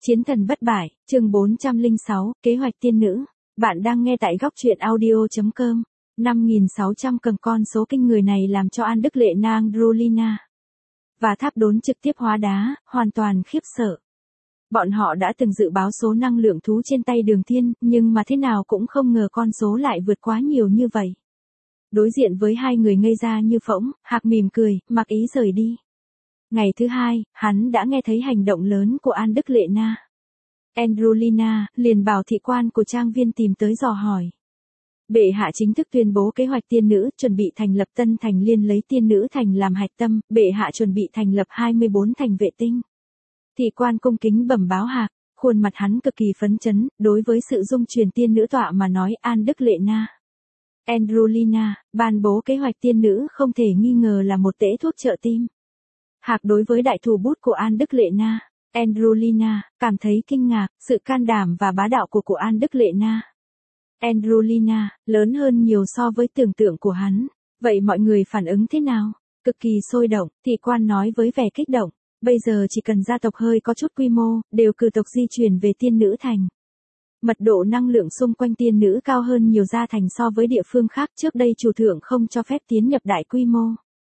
Chiến thần bất bại, chương 406, kế hoạch tiên nữ. Bạn đang nghe tại góc truyện audio.com. 5.600 cầm con số kinh người này làm cho An Đức Lệ Nang Drolina và Tháp Đốn trực tiếp hóa đá, hoàn toàn khiếp sợ. Bọn họ đã từng dự báo số năng lượng thú trên tay Đường Thiên, nhưng mà thế nào cũng không ngờ con số lại vượt quá nhiều như vậy. Đối diện với hai người ngây ra như phỗng, Hạc mỉm cười, mặc ý rời đi. Ngày thứ hai, hắn đã nghe thấy hành động lớn của An Đức Lệ Na. Androlina liền bảo thị quan của trang viên tìm tới dò hỏi. Bệ hạ chính thức tuyên bố kế hoạch tiên nữ, chuẩn bị thành lập Tân Thành Liên lấy tiên nữ thành làm hạch tâm, bệ hạ chuẩn bị thành lập 24 thành vệ tinh. Thị quan cung kính bẩm báo Hạc, khuôn mặt hắn cực kỳ phấn chấn, đối với sự dung truyền tiên nữ tọa mà nói An Đức Lệ Na. Androlina, ban bố kế hoạch tiên nữ không thể nghi ngờ là một tễ thuốc trợ tim. Hạc đối với đại thủ bút của An Đức Lệ Na, Androlina, cảm thấy kinh ngạc, sự can đảm và bá đạo của An Đức Lệ Na. Androlina, lớn hơn nhiều so với tưởng tượng của hắn. Vậy mọi người phản ứng thế nào? Cực kỳ sôi động, thị quan nói với vẻ kích động. Bây giờ chỉ cần gia tộc hơi có chút quy mô, đều cử tộc di chuyển về tiên nữ thành. Mật độ năng lượng xung quanh tiên nữ cao hơn nhiều gia thành so với địa phương khác, trước đây chủ thượng không cho phép tiến nhập đại quy mô.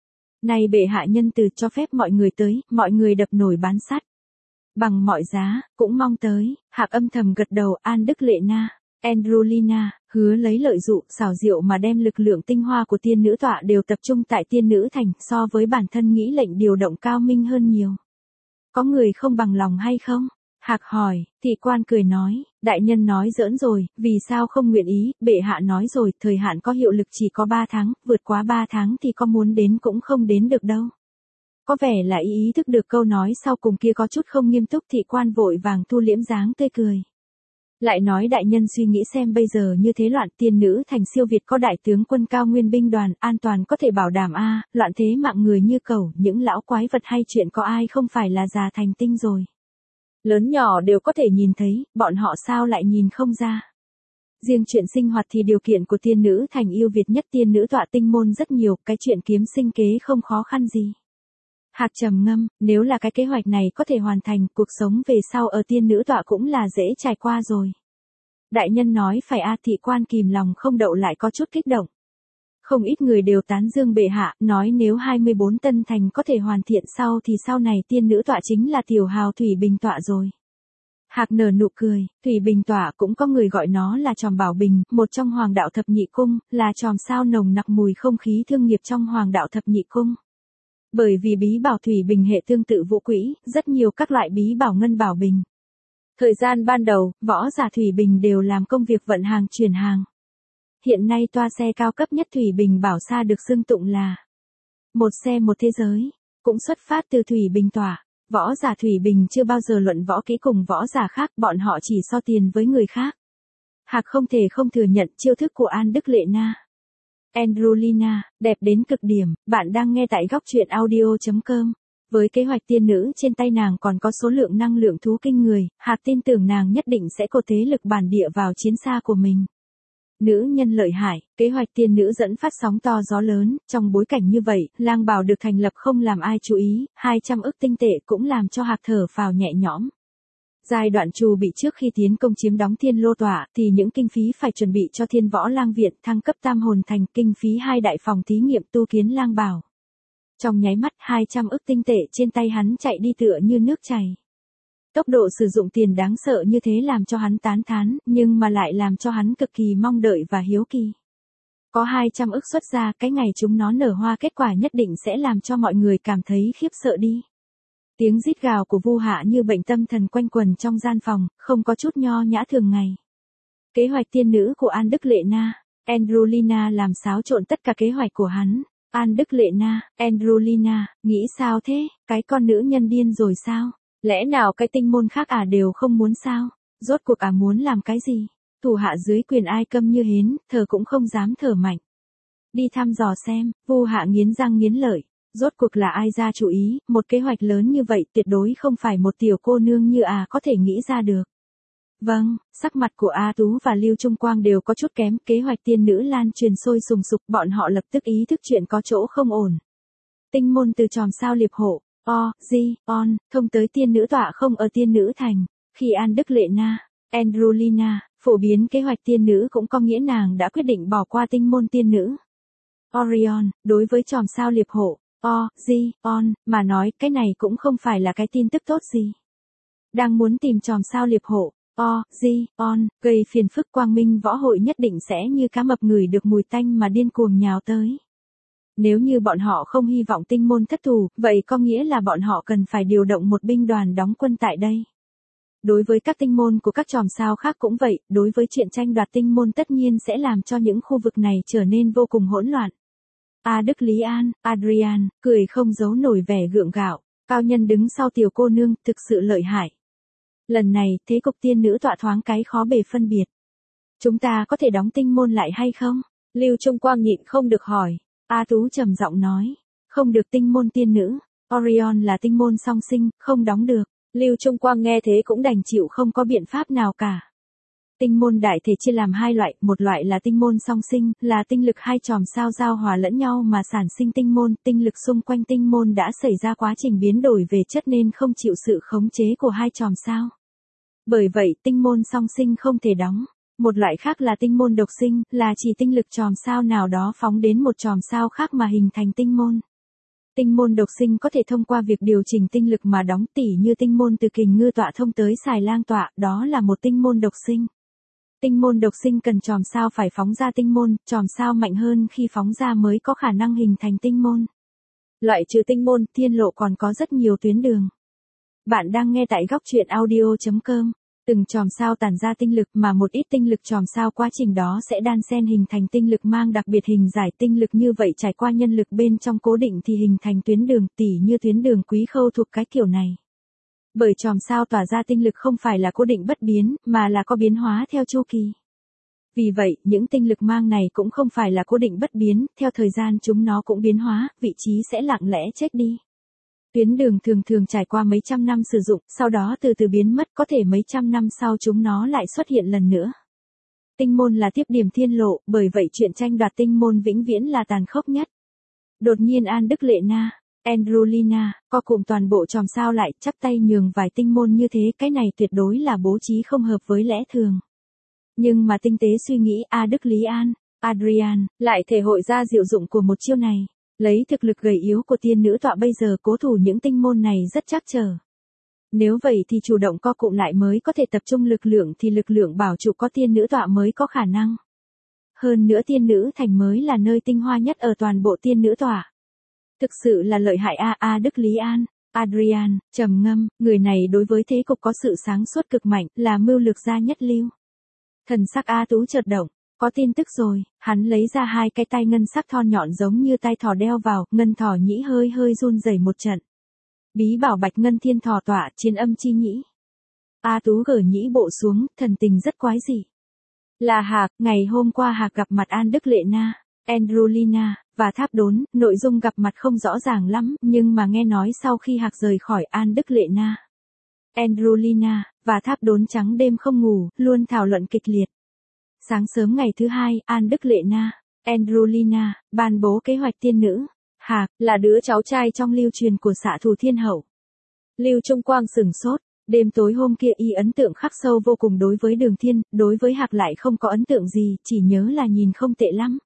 Này bệ hạ nhân từ cho phép mọi người tới, mọi người đập nổi bán sắt. Bằng mọi giá, cũng mong tới. Hạc âm thầm gật đầu. An Đức Lệ Na, Androlina, hứa lấy lợi dụ, xảo diệu mà đem lực lượng tinh hoa của tiên nữ tọa đều tập trung tại tiên nữ thành, so với bản thân nghĩ lệnh điều động cao minh hơn nhiều. Có người không bằng lòng hay không? Hạc hỏi, thị quan cười nói, đại nhân nói giỡn rồi, vì sao không nguyện ý, bệ hạ nói rồi, thời hạn có hiệu lực chỉ có 3 tháng, vượt quá 3 tháng thì có muốn đến cũng không đến được đâu. Có vẻ là ý thức được câu nói sau cùng kia có chút không nghiêm túc, thị quan vội vàng thu liễm dáng tươi cười. Lại nói đại nhân suy nghĩ xem bây giờ như thế loạn, tiên nữ thành siêu việt có đại tướng quân cao nguyên binh đoàn, an toàn có thể bảo đảm loạn thế mạng người như cẩu, những lão quái vật hay chuyện có ai không phải là già thành tinh rồi. Lớn nhỏ đều có thể nhìn thấy, bọn họ sao lại nhìn không ra. Riêng chuyện sinh hoạt thì điều kiện của tiên nữ thành yêu việt nhất, tiên nữ tọa tinh môn rất nhiều, cái chuyện kiếm sinh kế không khó khăn gì. Hạc trầm ngâm, nếu là cái kế hoạch này có thể hoàn thành, cuộc sống về sau ở tiên nữ tọa cũng là dễ trải qua rồi. Đại nhân nói phải thị quan kìm lòng không đậu lại có chút kích động. Không ít người đều tán dương bệ hạ, nói nếu 24 tân thành có thể hoàn thiện sau thì sau này tiên nữ tọa chính là tiểu hào thủy bình tọa rồi. Hạc nở nụ cười, thủy bình tọa cũng có người gọi nó là chòm bảo bình, một trong hoàng đạo thập nhị cung, là chòm sao nồng nặc mùi không khí thương nghiệp trong hoàng đạo thập nhị cung. Bởi vì bí bảo thủy bình hệ tương tự vũ quỹ, rất nhiều các loại bí bảo ngân bảo bình. Thời gian ban đầu, võ giả thủy bình đều làm công việc vận hàng chuyển hàng. Hiện nay toa xe cao cấp nhất thủy bình bảo xa được xưng tụng là một xe một thế giới, cũng xuất phát từ thủy bình tỏa. Võ giả thủy bình chưa bao giờ luận võ kỹ cùng võ giả khác, bọn họ chỉ so tiền với người khác. Hạc không thể không thừa nhận chiêu thức của An Đức Lệ Na. Androlina, đẹp đến cực điểm, bạn đang nghe tại góc truyện audio.com. Với kế hoạch tiên nữ trên tay nàng còn có số lượng năng lượng thú kinh người, Hạc tin tưởng nàng nhất định sẽ có thế lực bản địa vào chiến xa của mình. Nữ nhân lợi hại, kế hoạch tiên nữ dẫn phát sóng to gió lớn, trong bối cảnh như vậy, lang bảo được thành lập không làm ai chú ý, 200 ức tinh tệ cũng làm cho Hạc thở phào nhẹ nhõm. Giai đoạn Chu bị trước khi tiến công chiếm đóng Thiên Lô Tỏa, thì những kinh phí phải chuẩn bị cho Thiên Võ Lang Viện thăng cấp Tam Hồn Thành, kinh phí 2 đại phòng thí nghiệm tu kiến lang bảo. Trong nháy mắt 200 ức tinh tệ trên tay hắn chạy đi tựa như nước chảy. Tốc độ sử dụng tiền đáng sợ như thế làm cho hắn tán thán, nhưng mà lại làm cho hắn cực kỳ mong đợi và hiếu kỳ. Có 200 ức xuất ra, cái ngày chúng nó nở hoa kết quả nhất định sẽ làm cho mọi người cảm thấy khiếp sợ đi. Tiếng rít gào của Vu Hạ như bệnh tâm thần quanh quần trong gian phòng, không có chút nho nhã thường ngày. Kế hoạch tiên nữ của An Đức Lệ Na, Androlina làm xáo trộn tất cả kế hoạch của hắn. An Đức Lệ Na, Androlina, nghĩ sao thế, cái con nữ nhân điên rồi sao? Lẽ nào cái tinh môn khác đều không muốn sao? Rốt cuộc muốn làm cái gì? Thủ hạ dưới quyền ai câm như hến, thở cũng không dám thở mạnh. Đi thăm dò xem, Vu Hạ nghiến răng nghiến lợi. Rốt cuộc là ai ra chủ ý, một kế hoạch lớn như vậy tuyệt đối không phải một tiểu cô nương như có thể nghĩ ra được. Vâng, sắc mặt của A Tú và Lưu Trung Quang đều có chút kém, kế hoạch tiên nữ lan truyền sôi sùng sục, bọn họ lập tức ý thức chuyện có chỗ không ổn. Tinh môn từ chòm sao liệp hộ, thông tới tiên nữ tọa không ở tiên nữ thành. Khi An Đức Lệ Na, Androlina, phổ biến kế hoạch tiên nữ cũng có nghĩa nàng đã quyết định bỏ qua tinh môn tiên nữ. Orion, đối với chòm sao liệp hộ, Orion, mà nói cái này cũng không phải là cái tin tức tốt gì. Đang muốn tìm chòm sao liệp hộ, Orion, gây phiền phức quang minh võ hội nhất định sẽ như cá mập ngửi được mùi tanh mà điên cuồng nhào tới. Nếu như bọn họ không hy vọng tinh môn thất thủ, vậy có nghĩa là bọn họ cần phải điều động một binh đoàn đóng quân tại đây. Đối với các tinh môn của các chòm sao khác cũng vậy, đối với chuyện tranh đoạt tinh môn tất nhiên sẽ làm cho những khu vực này trở nên vô cùng hỗn loạn. Đức Lý An, Adrian, cười không giấu nổi vẻ gượng gạo, cao nhân đứng sau tiểu cô nương, thực sự lợi hại. Lần này, thế cục tiên nữ tọa thoáng cái khó bề phân biệt. Chúng ta có thể đóng tinh môn lại hay không? Lưu Trung Quang nhịn không được hỏi. A Tú trầm giọng nói, không được tinh môn tiên nữ, Orion là tinh môn song sinh, không đóng được. Lưu Trung Quang nghe thế cũng đành chịu không có biện pháp nào cả. Tinh môn đại thể chia làm hai loại, một loại là tinh môn song sinh, là tinh lực hai chòm sao giao hòa lẫn nhau mà sản sinh tinh môn, tinh lực xung quanh tinh môn đã xảy ra quá trình biến đổi về chất nên không chịu sự khống chế của hai chòm sao. Bởi vậy tinh môn song sinh không thể đóng. Một loại khác là tinh môn độc sinh, là chỉ tinh lực chòm sao nào đó phóng đến một chòm sao khác mà hình thành tinh môn. Tinh môn độc sinh có thể thông qua việc điều chỉnh tinh lực mà đóng, tỉ như tinh môn từ Kình Ngư tọa thông tới Xài Lang tọa, đó là một tinh môn độc sinh. Tinh môn độc sinh cần chòm sao phải phóng ra tinh môn, chòm sao mạnh hơn khi phóng ra mới có khả năng hình thành tinh môn. Loại trừ tinh môn, thiên lộ còn có rất nhiều tuyến đường. Bạn đang nghe tại góc truyện audio.com. Từng chòm sao tản ra tinh lực mà một ít tinh lực chòm sao quá trình đó sẽ đan xen hình thành tinh lực mang đặc biệt hình giải tinh lực như vậy trải qua nhân lực bên trong cố định thì hình thành tuyến đường tỉ như tuyến đường Quý Khâu thuộc cái kiểu này. Bởi chòm sao tỏa ra tinh lực không phải là cố định bất biến mà là có biến hóa theo chu kỳ. Vì vậy, những tinh lực mang này cũng không phải là cố định bất biến, theo thời gian chúng nó cũng biến hóa, vị trí sẽ lặng lẽ chết đi. Tuyến đường thường thường trải qua mấy trăm năm sử dụng, sau đó từ từ biến mất, có thể mấy trăm năm sau chúng nó lại xuất hiện lần nữa. Tinh môn là tiếp điểm thiên lộ, bởi vậy chuyện tranh đoạt tinh môn vĩnh viễn là tàn khốc nhất. Đột nhiên An Đức Lệ Na, Androlina, co cụm toàn bộ chòm sao lại, chắp tay nhường vài tinh môn như thế, cái này tuyệt đối là bố trí không hợp với lẽ thường. Nhưng mà tinh tế suy nghĩ, Đức Lý An, Adrian, lại thể hội ra diệu dụng của một chiêu này. Lấy thực lực gầy yếu của tiên nữ tọa bây giờ cố thủ những tinh môn này rất chắc trở. Nếu vậy thì chủ động co cụm lại mới có thể tập trung lực lượng thì lực lượng bảo trụ có tiên nữ tọa mới có khả năng. Hơn nữa tiên nữ thành mới là nơi tinh hoa nhất ở toàn bộ tiên nữ tọa. Thực sự là lợi hại Đức Lý An, Adrian, trầm ngâm, người này đối với thế cục có sự sáng suốt cực mạnh, là mưu lược gia nhất lưu. Thần sắc A Tú chợt động. Có tin tức rồi, hắn lấy ra hai cái tai ngân sắc thon nhọn giống như tai thỏ đeo vào, ngân thỏ nhĩ hơi hơi run rẩy một trận. Bí bảo bạch ngân thiên thỏ tọa, chiến âm chi nhĩ. A Tú gỡ nhĩ bộ xuống, thần tình rất quái dị. Là Hạc, ngày hôm qua Hạc gặp mặt An Đức Lệ Na, Androlina, và Tháp Đốn, nội dung gặp mặt không rõ ràng lắm, nhưng mà nghe nói sau khi Hạc rời khỏi An Đức Lệ Na, Androlina, và Tháp Đốn trắng đêm không ngủ, luôn thảo luận kịch liệt. Sáng sớm ngày thứ hai, An Đức Lệ Na, Androlina, ban bố kế hoạch tiên nữ. Hạc, là đứa cháu trai trong lưu truyền của xạ thủ thiên hậu. Lưu Trung Quang sửng sốt, đêm tối hôm kia y ấn tượng khắc sâu vô cùng đối với Đường Thiên, đối với Hạc lại không có ấn tượng gì, chỉ nhớ là nhìn không tệ lắm.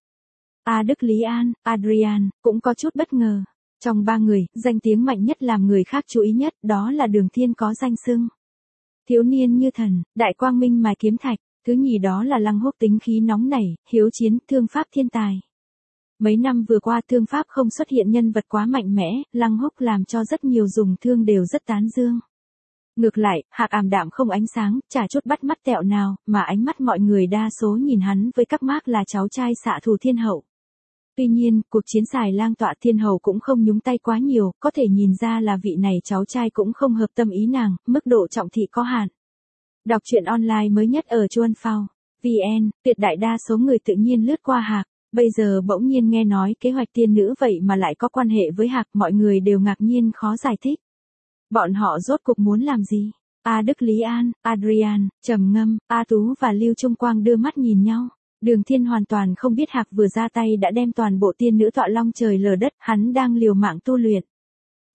Đức Lý An, Adrian, cũng có chút bất ngờ. Trong ba người, danh tiếng mạnh nhất làm người khác chú ý nhất, đó là Đường Thiên có danh xưng. Thiếu niên như thần, đại quang minh mài kiếm thạch. Thứ nhì đó là Lăng Húc tính khí nóng nảy, hiếu chiến, thương pháp thiên tài. Mấy năm vừa qua thương pháp không xuất hiện nhân vật quá mạnh mẽ, Lăng Húc làm cho rất nhiều dùng thương đều rất tán dương. Ngược lại, Hạc ảm đạm không ánh sáng, chả chút bắt mắt tẹo nào, mà ánh mắt mọi người đa số nhìn hắn với các mác là cháu trai xạ thủ thiên hậu. Tuy nhiên, cuộc chiến Xài Lang tọa thiên hậu cũng không nhúng tay quá nhiều, có thể nhìn ra là vị này cháu trai cũng không hợp tâm ý nàng, mức độ trọng thị có hạn. Đọc truyện online mới nhất ở Chuan Phao, VN, tuyệt đại đa số người tự nhiên lướt qua Hạc, bây giờ bỗng nhiên nghe nói kế hoạch tiên nữ vậy mà lại có quan hệ với Hạc, mọi người đều ngạc nhiên khó giải thích. Bọn họ rốt cuộc muốn làm gì? Đức Lý An, Adrian, trầm ngâm, A Tú và Lưu Trung Quang đưa mắt nhìn nhau. Đường Thiên hoàn toàn không biết Hạc vừa ra tay đã đem toàn bộ tiên nữ tọa long trời lở đất, hắn đang liều mạng tu luyện.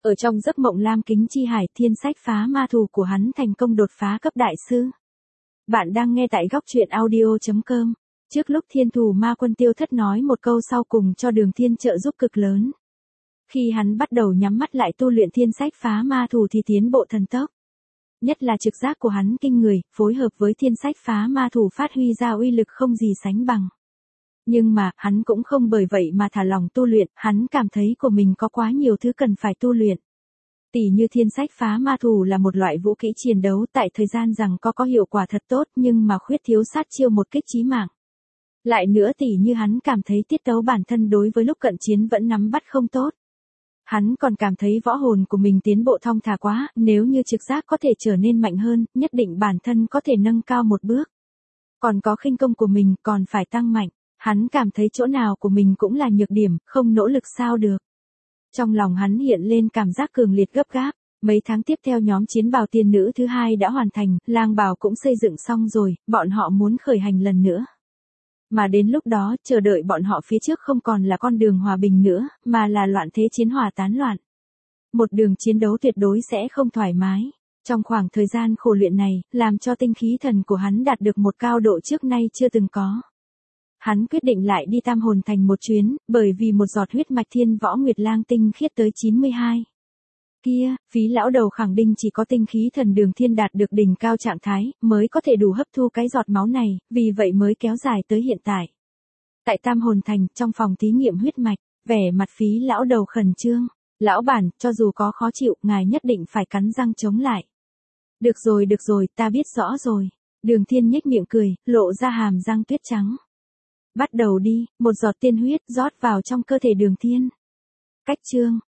Ở trong giấc mộng lam kính chi hải, thiên sách phá ma thù của hắn thành công đột phá cấp đại sư. Bạn đang nghe tại góc truyện audio.com. Trước lúc thiên thù ma quân Tiêu Thất nói một câu sau cùng cho Đường Thiên trợ giúp cực lớn. Khi hắn bắt đầu nhắm mắt lại tu luyện thiên sách phá ma thù thì tiến bộ thần tốc. Nhất là trực giác của hắn kinh người, phối hợp với thiên sách phá ma thù phát huy ra uy lực không gì sánh bằng. Nhưng mà, hắn cũng không bởi vậy mà thả lòng tu luyện, hắn cảm thấy của mình có quá nhiều thứ cần phải tu luyện. Tỷ như thiên sách phá ma thù là một loại vũ kỹ chiến đấu tại thời gian rằng có hiệu quả thật tốt nhưng mà khuyết thiếu sát chiêu một kích chí mạng. Lại nữa tỷ như hắn cảm thấy tiết tấu bản thân đối với lúc cận chiến vẫn nắm bắt không tốt. Hắn còn cảm thấy võ hồn của mình tiến bộ thong thả quá, nếu như trực giác có thể trở nên mạnh hơn, nhất định bản thân có thể nâng cao một bước. Còn có khinh công của mình còn phải tăng mạnh, hắn cảm thấy chỗ nào của mình cũng là nhược điểm, không nỗ lực sao được. Trong lòng hắn hiện lên cảm giác cường liệt gấp gáp, mấy tháng tiếp theo nhóm chiến bào tiên nữ thứ hai đã hoàn thành, lang bào cũng xây dựng xong rồi, bọn họ muốn khởi hành lần nữa. Mà đến lúc đó, chờ đợi bọn họ phía trước không còn là con đường hòa bình nữa, mà là loạn thế chiến hỏa tán loạn. Một đường chiến đấu tuyệt đối sẽ không thoải mái. Trong khoảng thời gian khổ luyện này, làm cho tinh khí thần của hắn đạt được một cao độ trước nay chưa từng có. Hắn quyết định lại đi Tam Hồn Thành một chuyến, bởi vì một giọt huyết mạch thiên võ nguyệt lang tinh khiết tới 92. Kia, Phí lão đầu khẳng định chỉ có tinh khí thần Đường Thiên đạt được đỉnh cao trạng thái, mới có thể đủ hấp thu cái giọt máu này, vì vậy mới kéo dài tới hiện tại. Tại Tam Hồn Thành, trong phòng thí nghiệm huyết mạch, vẻ mặt Phí lão đầu khẩn trương. Lão bản, cho dù có khó chịu, ngài nhất định phải cắn răng chống lại. Được rồi, ta biết rõ rồi. Đường Thiên nhếch miệng cười, lộ ra hàm răng tuyết trắng. Bắt đầu đi, một giọt tiên huyết rót vào trong cơ thể Đường Thiên. Cách chương,